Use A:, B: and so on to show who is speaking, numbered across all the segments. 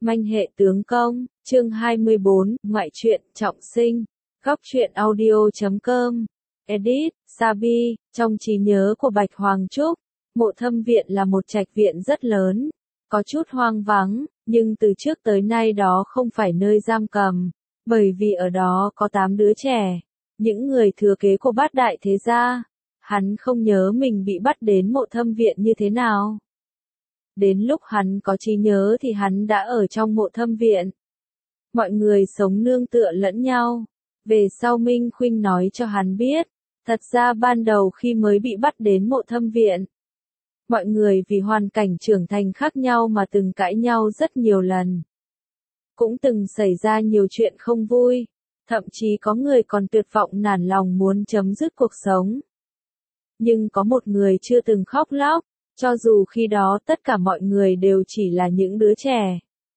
A: Manh hệ tướng công, chương 24, ngoại truyện, trọng sinh. Góc truyện audio.com. Edit, Sabi, trong trí nhớ của Bạch Hoàng Trúc, Mộ Thâm Viện là một trạch viện rất lớn, có chút hoang vắng, nhưng từ trước tới nay đó không phải nơi giam cầm, bởi vì ở đó có 8 đứa trẻ, những người thừa kế của bát đại thế gia. Hắn không nhớ mình bị bắt đến Mộ Thâm Viện như thế nào. Đến lúc hắn có trí nhớ thì hắn đã ở trong Mộ Thâm Viện. Mọi người sống nương tựa lẫn nhau. Về sau Minh Khuynh nói cho hắn biết, thật ra ban đầu khi mới bị bắt đến Mộ Thâm Viện, mọi người vì hoàn cảnh trưởng thành khác nhau mà từng cãi nhau rất nhiều lần. Cũng từng xảy ra nhiều chuyện không vui, thậm chí có người còn tuyệt vọng nản lòng muốn chấm dứt cuộc sống. Nhưng có một người chưa từng khóc lóc, cho dù khi đó tất cả mọi người đều chỉ là những đứa trẻ.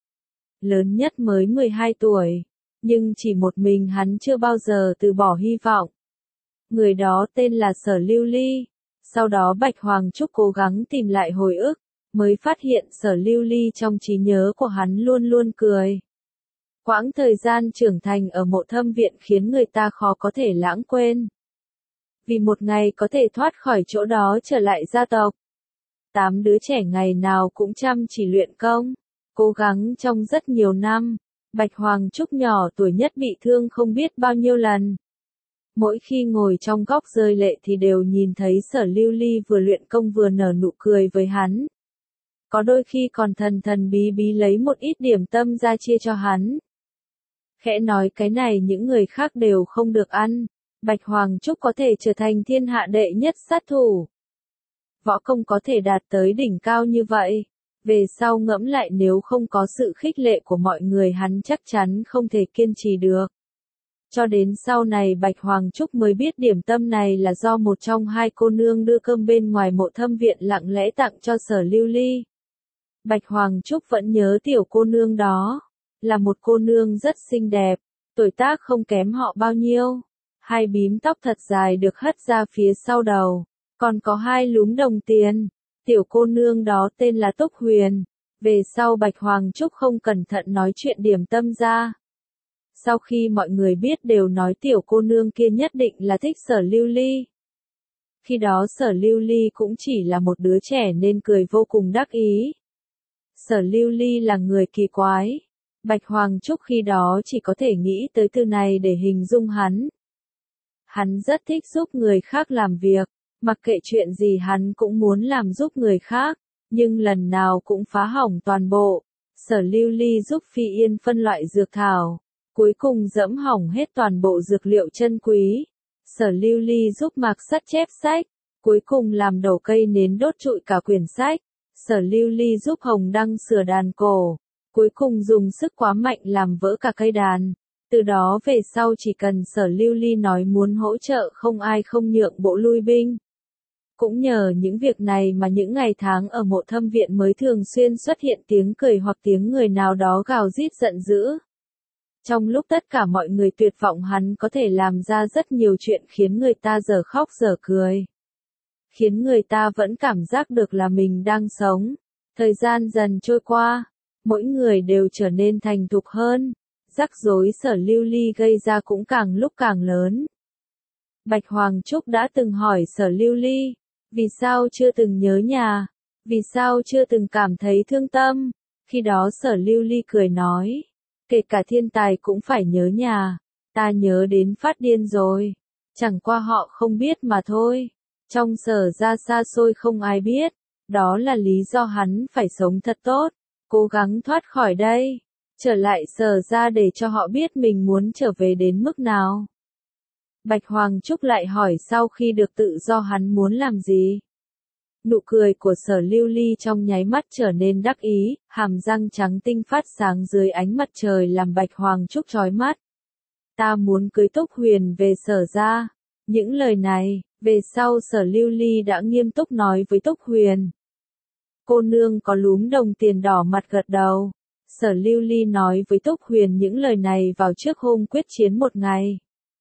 A: Lớn nhất mới 12 tuổi, nhưng chỉ một mình hắn chưa bao giờ từ bỏ hy vọng. Người đó tên là Sở Lưu Ly. Sau đó Bạch Hoàng Trúc cố gắng tìm lại hồi ức, mới phát hiện Sở Lưu Ly trong trí nhớ của hắn luôn luôn cười. Quãng thời gian trưởng thành ở Mộ Thâm Viện khiến người ta khó có thể lãng quên. Vì một ngày có thể thoát khỏi chỗ đó trở lại gia tộc, 8 đứa trẻ ngày nào cũng chăm chỉ luyện công, cố gắng trong rất nhiều năm. Bạch Hoàng Trúc nhỏ tuổi nhất bị thương không biết bao nhiêu lần. Mỗi khi ngồi trong góc rơi lệ thì đều nhìn thấy Sở Lưu Ly vừa luyện công vừa nở nụ cười với hắn. Có đôi khi còn thần thần bí bí lấy một ít điểm tâm ra chia cho hắn. Khẽ nói cái này những người khác đều không được ăn. Bạch Hoàng Trúc có thể trở thành thiên hạ đệ nhất sát thủ. Võ công có thể đạt tới đỉnh cao như vậy. Về sau ngẫm lại nếu không có sự khích lệ của mọi người hắn chắc chắn không thể kiên trì được. Cho đến sau này Bạch Hoàng Trúc mới biết điểm tâm này là do một trong hai cô nương đưa cơm bên ngoài Mộ Thâm Viện lặng lẽ tặng cho Sở Lưu Ly. Bạch Hoàng Trúc vẫn nhớ tiểu cô nương đó. Là một cô nương rất xinh đẹp, tuổi tác không kém họ bao nhiêu. Hai bím tóc thật dài được hất ra phía sau đầu, còn có hai lúm đồng tiền. Tiểu cô nương đó tên là Túc Huyền. Về sau Bạch Hoàng Trúc không cẩn thận nói chuyện điểm tâm ra. Sau khi mọi người biết đều nói tiểu cô nương kia nhất định là thích Sở Lưu Ly. Khi đó Sở Lưu Ly cũng chỉ là một đứa trẻ nên cười vô cùng đắc ý. Sở Lưu Ly là người kỳ quái. Bạch Hoàng Trúc khi đó chỉ có thể nghĩ tới từ này để hình dung hắn. Hắn rất thích giúp người khác làm việc, mặc kệ chuyện gì hắn cũng muốn làm giúp người khác, nhưng lần nào cũng phá hỏng toàn bộ. Sở Lưu Ly giúp Phi Yên phân loại dược thảo, cuối cùng dẫm hỏng hết toàn bộ dược liệu chân quý. Sở Lưu Ly giúp Mạc Sắt chép sách, cuối cùng làm đổ cây nến đốt trụi cả quyển sách. Sở Lưu Ly giúp Hồng Đăng sửa đàn cổ, cuối cùng dùng sức quá mạnh làm vỡ cả cây đàn. Từ đó về sau chỉ cần Sở Lưu Ly nói muốn hỗ trợ không ai không nhượng bộ lui binh. Cũng nhờ những việc này mà những ngày tháng ở Mộ Thâm Viện mới thường xuyên xuất hiện tiếng cười hoặc tiếng người nào đó gào rít giận dữ. Trong lúc tất cả mọi người tuyệt vọng hắn có thể làm ra rất nhiều chuyện khiến người ta dở khóc dở cười. Khiến người ta vẫn cảm giác được là mình đang sống. Thời gian dần trôi qua, mỗi người đều trở nên thành thục hơn. Rắc rối Sở Lưu Ly gây ra cũng càng lúc càng lớn. Bạch Hoàng Trúc đã từng hỏi Sở Lưu Ly, vì sao chưa từng nhớ nhà, vì sao chưa từng cảm thấy thương tâm. Khi đó Sở Lưu Ly cười nói, kể cả thiên tài cũng phải nhớ nhà, ta nhớ đến phát điên rồi, chẳng qua họ không biết mà thôi. Trong Sở gia xa xôi không ai biết, đó là lý do hắn phải sống thật tốt, cố gắng thoát khỏi đây. Trở lại Sở gia để cho họ biết mình muốn trở về đến mức nào. Bạch Hoàng Trúc lại hỏi sau khi được tự do hắn muốn làm gì. Nụ cười của Sở Lưu Ly trong nháy mắt trở nên đắc ý, hàm răng trắng tinh phát sáng dưới ánh mặt trời làm Bạch Hoàng Trúc chói mắt. Ta muốn cưới Túc Huyền về Sở gia. Những lời này, về sau Sở Lưu Ly đã nghiêm túc nói với Túc Huyền. Cô nương có lúm đồng tiền đỏ mặt gật đầu. Sở Lưu Ly nói với Túc Huyền những lời này vào trước hôm quyết chiến một ngày.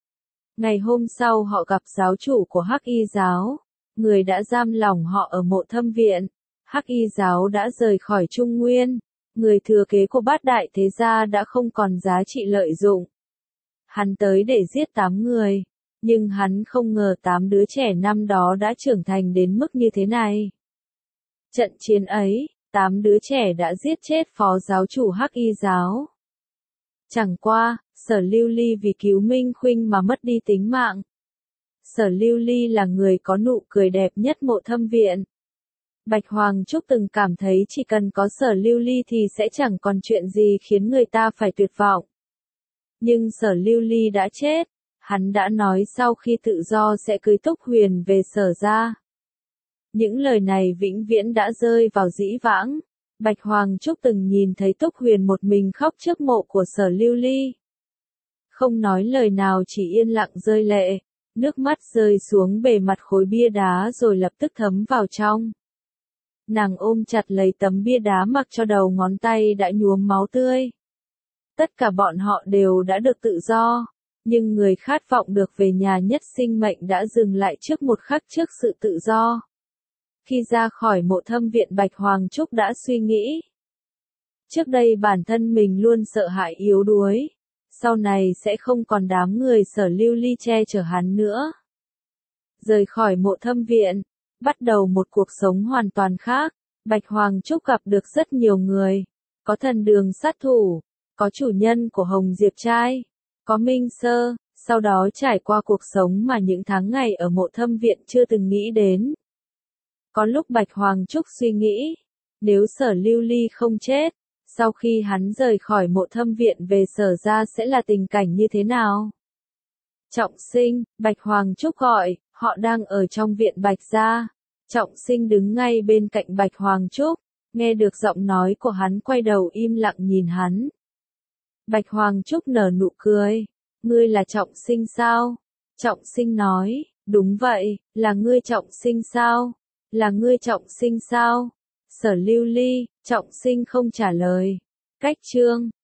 A: Ngày hôm sau họ gặp giáo chủ của Hắc Y giáo, người đã giam lỏng họ ở Mộ Thâm Viện. Hắc Y giáo đã rời khỏi Trung Nguyên, người thừa kế của Bát Đại Thế Gia đã không còn giá trị lợi dụng. Hắn tới để giết 8 người, nhưng hắn không ngờ 8 đứa trẻ năm đó đã trưởng thành đến mức như thế này. Trận chiến ấy, 8 đứa trẻ đã giết chết phó giáo chủ Hắc Y giáo. Chẳng qua, Sở Lưu Ly vì cứu Minh Khuynh mà mất đi tính mạng. Sở Lưu Ly là người có nụ cười đẹp nhất Mộ Thâm Viện. Bạch Hoàng Trúc từng cảm thấy chỉ cần có Sở Lưu Ly thì sẽ chẳng còn chuyện gì khiến người ta phải tuyệt vọng. Nhưng Sở Lưu Ly đã chết, hắn đã nói sau khi tự do sẽ cưới Túc Huyền về Sở gia. Những lời này vĩnh viễn đã rơi vào dĩ vãng. Bạch Hoàng Trúc từng nhìn thấy Túc Huyền một mình khóc trước mộ của Sở Lưu Ly. Không nói lời nào, chỉ yên lặng rơi lệ, nước mắt rơi xuống bề mặt khối bia đá rồi lập tức thấm vào trong. Nàng ôm chặt lấy tấm bia đá mặc cho đầu ngón tay đã nhuốm máu tươi. Tất cả bọn họ đều đã được tự do, nhưng người khát vọng được về nhà nhất sinh mệnh đã dừng lại trước một khắc trước sự tự do. Khi ra khỏi Mộ Thâm Viện, Bạch Hoàng Trúc đã suy nghĩ. Trước đây bản thân mình luôn sợ hãi yếu đuối, sau này sẽ không còn đám người Sở Lưu Ly che chở hắn nữa. Rời khỏi Mộ Thâm Viện, bắt đầu một cuộc sống hoàn toàn khác, Bạch Hoàng Trúc gặp được rất nhiều người, có thần đường sát thủ, có chủ nhân của Hồng Diệp Trai, có Minh Sơ, sau đó trải qua cuộc sống mà những tháng ngày ở Mộ Thâm Viện chưa từng nghĩ đến. Có lúc Bạch Hoàng Trúc suy nghĩ, nếu Sở Lưu Ly không chết, sau khi hắn rời khỏi Mộ Thâm Viện về Sở gia sẽ là tình cảnh như thế nào? Trọng Sinh, Bạch Hoàng Trúc gọi, họ đang ở trong viện Bạch gia. Trọng Sinh đứng ngay bên cạnh Bạch Hoàng Trúc, nghe được giọng nói của hắn quay đầu im lặng nhìn hắn. Bạch Hoàng Trúc nở nụ cười, ngươi là Trọng Sinh sao? Trọng Sinh nói, đúng vậy, là ngươi Trọng Sinh sao? Là ngươi Trọng Sinh sao? Sở Lưu Ly, Trọng Sinh không trả lời. Cách chương